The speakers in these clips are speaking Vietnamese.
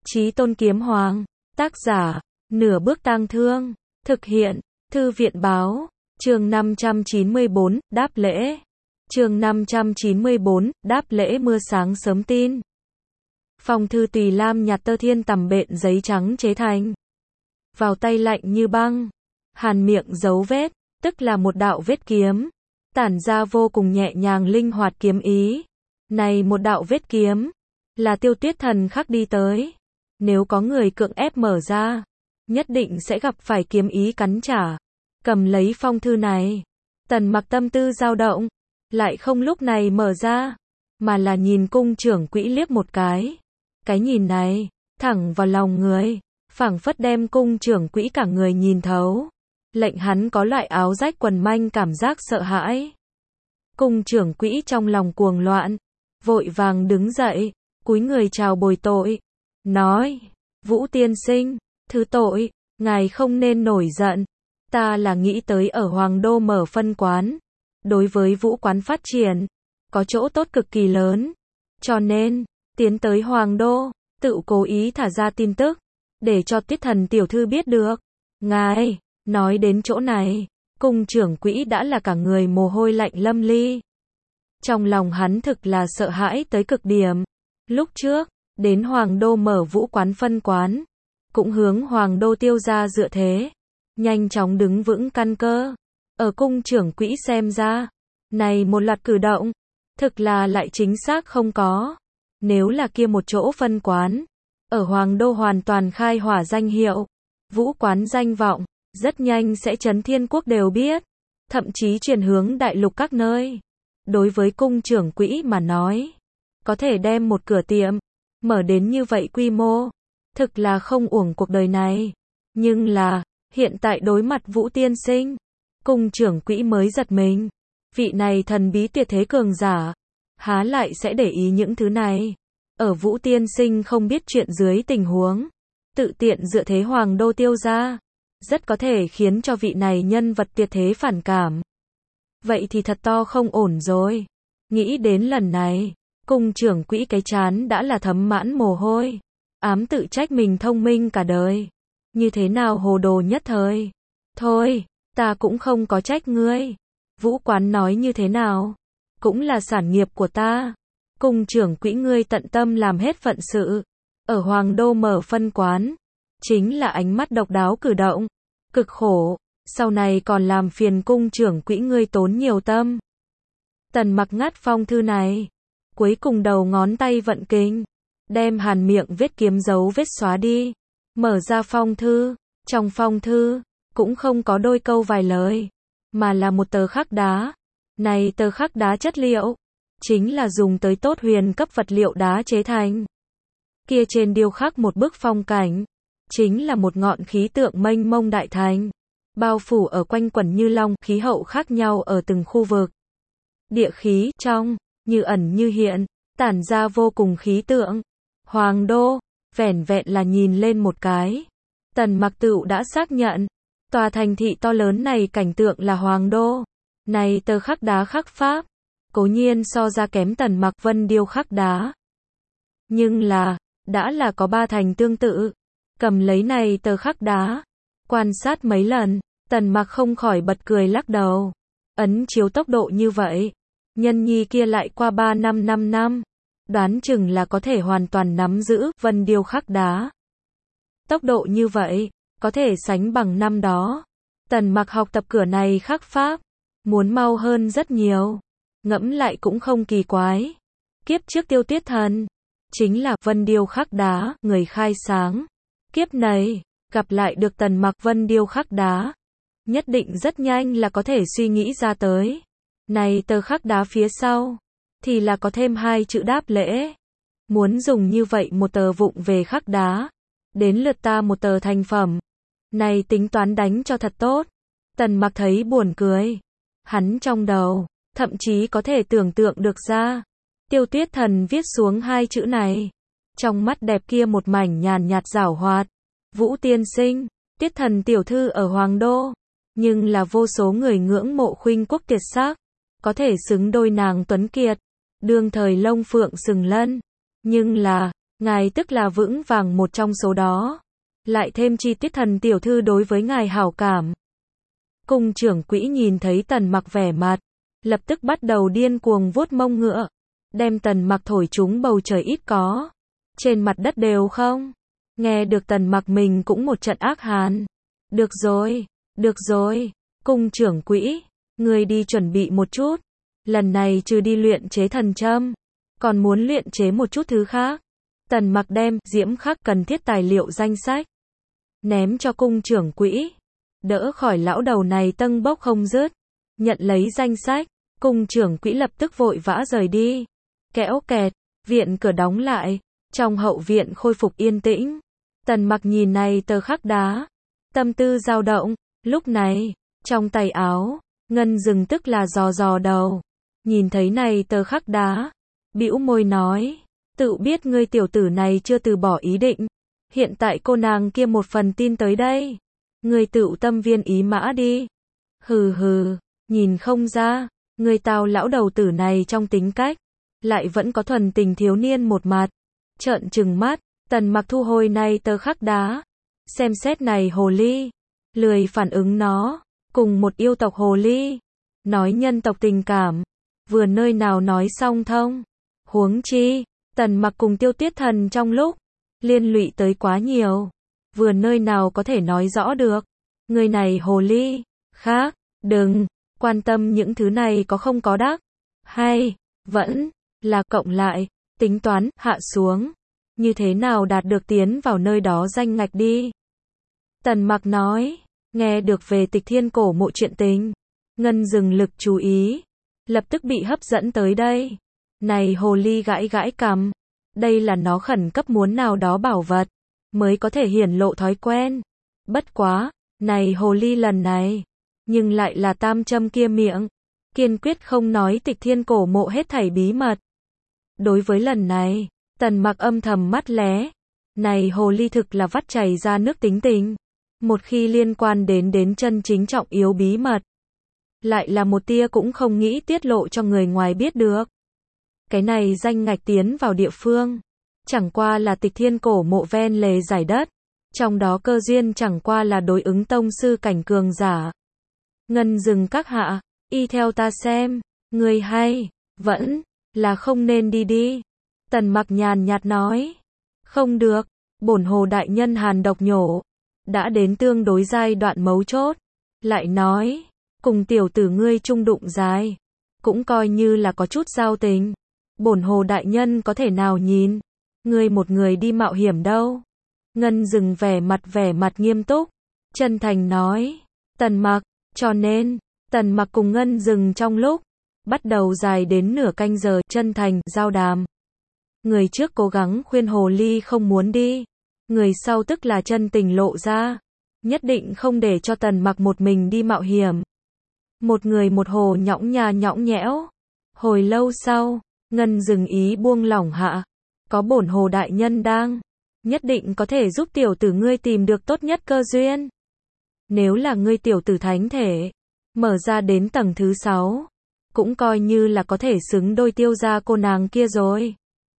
Chí Tôn Kiếm Hoàng, tác giả, Nửa Bước Tang Thương, thực hiện, Thư viện báo, chương 594, đáp lễ. Chương 594, đáp lễ mưa sáng sớm tin. Phong thư tùy lam nhạt tơ thiên tằm bện giấy trắng chế thành. Vào tay lạnh như băng. Hàn miệng dấu vết, tức là một đạo vết kiếm. Tản ra vô cùng nhẹ nhàng linh hoạt kiếm ý. Này một đạo vết kiếm, là Tiêu Tuyết Thần khắc đi tới. Nếu có người cưỡng ép mở ra, nhất định sẽ gặp phải kiếm ý cắn trả. Cầm lấy phong thư này, Tần Mặc tâm tư dao động, lại không lúc này mở ra, mà là nhìn cung trưởng quỹ liếc một cái. Cái nhìn này, thẳng vào lòng người, phảng phất đem cung trưởng quỹ cả người nhìn thấu, lệnh hắn có loại áo rách quần manh cảm giác sợ hãi. Cung trưởng quỹ trong lòng cuồng loạn, vội vàng đứng dậy, cúi người chào bồi tội, nói: Vũ tiên sinh, thứ tội, ngài không nên nổi giận. Ta là nghĩ tới ở Hoàng Đô mở phân quán, đối với Vũ quán phát triển, có chỗ tốt cực kỳ lớn. Cho nên, tiến tới Hoàng Đô, tự cố ý thả ra tin tức, để cho Tuyết Thần tiểu thư biết được. Ngài, nói đến chỗ này, cung trưởng quỹ đã là cả người mồ hôi lạnh lâm ly. Trong lòng hắn thực là sợ hãi tới cực điểm. Lúc trước, đến Hoàng Đô mở Vũ quán phân quán, cũng hướng Hoàng Đô Tiêu gia dựa thế, nhanh chóng đứng vững căn cơ. Ở cung trưởng quỹ xem ra, này một loạt cử động, thực là lại chính xác không có. Nếu là kia một chỗ phân quán, ở Hoàng Đô hoàn toàn khai hỏa danh hiệu, Vũ quán danh vọng, rất nhanh sẽ chấn thiên quốc đều biết, thậm chí truyền hướng đại lục các nơi. Đối với cung trưởng quỹ mà nói, có thể đem một cửa tiệm, mở đến như vậy quy mô, thực là không uổng cuộc đời này. Nhưng là, hiện tại đối mặt Vũ tiên sinh, cung trưởng quỹ mới giật mình. Vị này thần bí tuyệt thế cường giả, há lại sẽ để ý những thứ này. Ở Vũ tiên sinh không biết chuyện dưới tình huống, tự tiện dựa thế Hoàng Đô Tiêu gia, rất có thể khiến cho vị này nhân vật tuyệt thế phản cảm. Vậy thì thật to không ổn rồi. Nghĩ đến lần này, cung trưởng quỹ cái chán đã là thấm mãn mồ hôi, ám tự trách mình thông minh cả đời, như thế nào hồ đồ nhất thời. Thôi, ta cũng không có trách ngươi. Vũ quán nói như thế nào, cũng là sản nghiệp của ta. Cung trưởng quỹ ngươi tận tâm làm hết phận sự, ở Hoàng Đô mở phân quán, chính là ánh mắt độc đáo cử động, cực khổ, sau này còn làm phiền cung trưởng quỹ ngươi tốn nhiều tâm. Tần Mặc ngắt phong thư này, cuối cùng đầu ngón tay vận kinh, đem hàn miệng vết kiếm dấu vết xóa đi, mở ra phong thư. Trong phong thư, cũng không có đôi câu vài lời, mà là một tờ khắc đá. Này tờ khắc đá chất liệu, chính là dùng tới tốt huyền cấp vật liệu đá chế thành. Kia trên điêu khắc một bức phong cảnh, chính là một ngọn khí tượng mênh mông đại thành, bao phủ ở quanh quẩn như long, khí hậu khác nhau ở từng khu vực. Địa khí trong, như ẩn như hiện, tản ra vô cùng khí tượng. Hoàng Đô, vẻn vẹn là nhìn lên một cái, Tần Mặc tựu đã xác nhận, tòa thành thị to lớn này cảnh tượng là Hoàng Đô. Này tờ khắc đá khắc pháp, cố nhiên so ra kém Tần Mặc vân điêu khắc đá. Nhưng là, đã là có ba thành tương tự. Cầm lấy này tờ khắc đá, quan sát mấy lần, Tần Mặc không khỏi bật cười lắc đầu. Ấn chiếu tốc độ như vậy, nhân nhi kia lại qua 5 năm, đoán chừng là có thể hoàn toàn nắm giữ vân điêu khắc đá. Tốc độ như vậy, có thể sánh bằng năm đó. Tần Mặc học tập cửa này khắc pháp, muốn mau hơn rất nhiều. Ngẫm lại cũng không kỳ quái. Kiếp trước Tiêu Tuyết Thần, chính là vân điêu khắc đá, người khai sáng. Kiếp này, gặp lại được Tần Mặc vân điêu khắc đá, nhất định rất nhanh là có thể suy nghĩ ra tới. Này tờ khắc đá phía sau, thì là có thêm hai chữ đáp lễ. Muốn dùng như vậy một tờ vụng về khắc đá, đến lượt ta một tờ thành phẩm. Này tính toán đánh cho thật tốt. Tần Mặc thấy buồn cười. Hắn trong đầu, thậm chí có thể tưởng tượng được ra, Tiêu Tuyết Thần viết xuống hai chữ này. Trong mắt đẹp kia một mảnh nhàn nhạt giảo hoạt. Vũ tiên sinh, Tuyết Thần tiểu thư ở Hoàng Đô, nhưng là vô số người ngưỡng mộ khuynh quốc tuyệt sắc, có thể xứng đôi nàng tuấn kiệt, đương thời lông phượng sừng lân. Nhưng là, Ngài tức là vững vàng một trong số đó. Lại thêm chi tiết Thần tiểu thư đối với ngài hảo cảm. Cung trưởng quỹ nhìn thấy Tần Mặc vẻ mặt, lập tức bắt đầu điên cuồng vuốt mông ngựa, đem Tần Mặc thổi trúng bầu trời ít có, trên mặt đất đều không. Nghe được Tần Mặc mình cũng một trận ác hàn. Được rồi, cung trưởng quỹ, ngươi đi chuẩn bị một chút. Lần này trừ đi luyện chế thần châm, còn muốn luyện chế một chút thứ khác. Tần Mặc đem diễm khắc cần thiết tài liệu danh sách ném cho cung trưởng quỹ, đỡ khỏi lão đầu này tâng bốc không dứt. Nhận lấy danh sách, cung trưởng quỹ lập tức vội vã rời đi. Kẽo kẹt, viện cửa đóng lại, trong hậu viện khôi phục yên tĩnh. Tần Mặc nhìn này tờ khắc đá, tâm tư dao động. Lúc này, trong tay áo, Ngân Dừng tức là dò đầu, nhìn thấy này tờ khắc đá, bĩu môi nói, tự biết ngươi tiểu tử này chưa từ bỏ ý định, hiện tại cô nàng kia một phần tin tới đây, ngươi tự tâm viên ý mã đi. Hừ, nhìn không ra, ngươi tao lão đầu tử này trong tính cách, lại vẫn có thuần tình thiếu niên một mặt. Trợn trừng mắt, Tần Mặc thu hồi này tờ khắc đá, xem xét này hồ ly, lười phản ứng nó, cùng một yêu tộc hồ ly, nói nhân tộc tình cảm, vừa nơi nào nói xong thông. Huống chi, Tần Mặc cùng Tiêu Tiết Thần trong lúc liên lụy tới quá nhiều, vừa nơi nào có thể nói rõ được. Người này hồ ly, khác, đừng quan tâm những thứ này có không có đắc, hay vẫn là cộng lại, tính toán hạ xuống, như thế nào đạt được tiến vào nơi đó danh ngạch đi. Tần Mặc nói, nghe được về Tịch Thiên cổ mộ chuyện tình, Ngân Dừng lực chú ý, lập tức bị hấp dẫn tới đây. Này hồ ly gãi cằm, đây là nó khẩn cấp muốn nào đó bảo vật, mới có thể hiển lộ thói quen. Bất quá, này hồ ly lần này, nhưng lại là tam châm kia miệng, kiên quyết không nói Tịch Thiên cổ mộ hết thảy bí mật. Đối với lần này, Tần Mặc âm thầm mắt lé, này hồ ly thực là vắt chảy ra nước tính tình, một khi liên quan đến chân chính trọng yếu bí mật, lại là một tia cũng không nghĩ tiết lộ cho người ngoài biết được. Cái này danh ngạch tiến vào địa phương, chẳng qua là Tịch Thiên cổ mộ ven lề giải đất, trong đó cơ duyên chẳng qua là đối ứng tông sư cảnh cường giả. Ngân Dừng các hạ, y theo ta xem, người hay vẫn là không nên đi. Tần Mặc nhàn nhạt nói, không được, bổn hồ đại nhân hàn độc nhổ, đã đến tương đối giai đoạn mấu chốt, lại nói, cùng tiểu tử ngươi chung đụng dài, cũng coi như là có chút giao tình. Bổn hồ đại nhân có thể nào nhìn ngươi một người đi mạo hiểm đâu. Ngân Dừng vẻ mặt nghiêm túc, chân thành nói, Tần Mặc, cho nên, Tần Mặc cùng Ngân Dừng trong lúc bắt đầu dài đến nửa canh giờ chân thành giao đàm. Người trước cố gắng khuyên hồ ly không muốn đi, người sau tức là chân tình lộ ra, nhất định không để cho Tần Mặc một mình đi mạo hiểm. Một người một hồ nhõng nhẽo. Hồi lâu sau, Ngân Dừng ý buông lỏng hạ, có bổn hồ đại nhân đang, nhất định có thể giúp tiểu tử ngươi tìm được tốt nhất cơ duyên. Nếu là ngươi tiểu tử thánh thể, mở ra đến tầng thứ 6, cũng coi như là có thể xứng đôi Tiêu gia cô nàng kia rồi.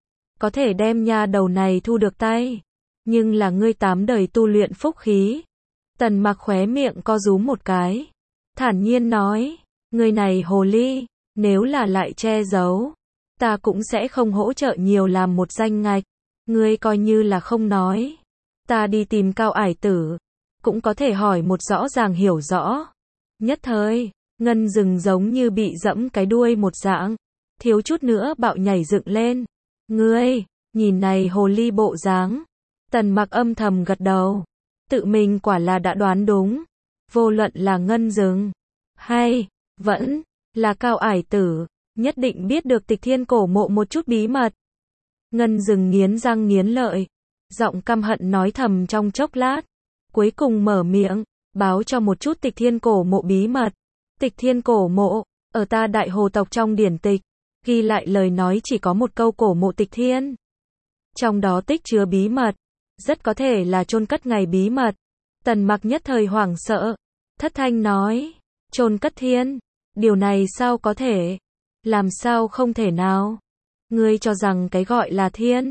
Có thể đem nha đầu này thu được tay, nhưng là ngươi 8 đời tu luyện phúc khí. Tần Mặc khóe miệng co rúm một cái, thản nhiên nói, ngươi này hồ ly, nếu là lại che giấu, ta cũng sẽ không hỗ trợ nhiều làm một danh ngạch, ngươi coi như là không nói, ta đi tìm Cao Ải Tử, cũng có thể hỏi một rõ ràng hiểu rõ. Nhất thời, Ngân Dừng giống như bị dẫm cái đuôi một dạng, thiếu chút nữa bạo nhảy dựng lên. Ngươi, nhìn này hồ ly bộ dáng. Tần Mặc âm thầm gật đầu, tự mình quả là đã đoán đúng, vô luận là Ngân Dừng, hay vẫn là Cao Ải Tử, nhất định biết được Tịch Thiên cổ mộ một chút bí mật. Ngân Dừng nghiến răng nghiến lợi, giọng căm hận nói thầm trong chốc lát, cuối cùng mở miệng, báo cho một chút Tịch Thiên cổ mộ bí mật. Tịch Thiên cổ mộ, ở ta Đại Hồ tộc trong điển tịch, ghi lại lời nói chỉ có một câu cổ mộ Tịch Thiên. Trong đó tích chứa bí mật, rất có thể là chôn cất ngày bí mật. Tần Mặc nhất thời hoảng sợ, thất thanh nói, chôn cất thiên, điều này sao có thể, làm sao không thể nào. Ngươi cho rằng cái gọi là thiên,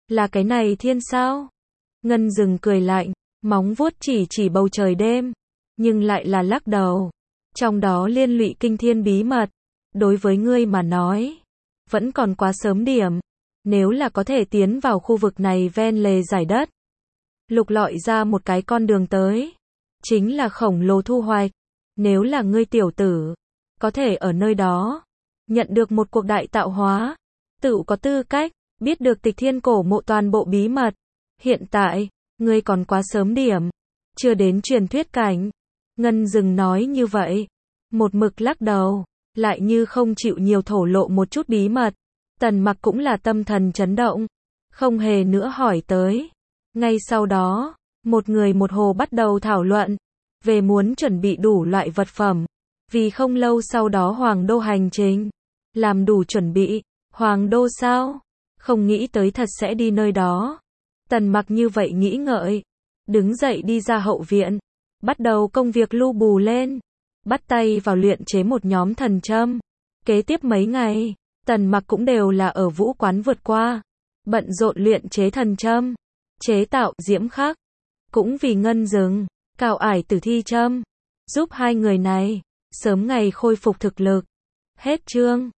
Là cái này thiên sao? Ngân Dừng cười lạnh, móng vuốt chỉ bầu trời đêm, nhưng lại là lắc đầu. Trong đó liên lụy kinh thiên bí mật, đối với ngươi mà nói, vẫn còn quá sớm điểm. Nếu là có thể tiến vào khu vực này ven lề giải đất, lục lọi ra một cái con đường tới, chính là khổng lồ thu hoạch. Nếu là ngươi tiểu tử, có thể ở nơi đó, nhận được một cuộc đại tạo hóa, tự có tư cách, biết được Tịch Thiên cổ mộ toàn bộ bí mật. Hiện tại, ngươi còn quá sớm điểm, chưa đến truyền thuyết cảnh. Ngân Dừng nói như vậy, một mực lắc đầu, lại như không chịu nhiều thổ lộ một chút bí mật. Tần Mặc cũng là tâm thần chấn động, không hề nữa hỏi tới. Ngay sau đó, một người một hồ bắt đầu thảo luận về muốn chuẩn bị đủ loại vật phẩm, vì không lâu sau đó Hoàng Đô hành trình, làm đủ chuẩn bị. Hoàng Đô sao? Không nghĩ tới thật sẽ đi nơi đó. Tần Mặc như vậy nghĩ ngợi, đứng dậy đi ra hậu viện, bắt đầu công việc lưu bù lên, bắt tay vào luyện chế một nhóm thần châm. Kế tiếp mấy ngày, Tần Mặc cũng đều là ở vũ quán vượt qua, bận rộn luyện chế thần châm, chế tạo diễm khắc, cũng vì Ngân Dừng, Cào Ải Tử Thi châm, giúp hai người này sớm ngày khôi phục thực lực. Hết chương.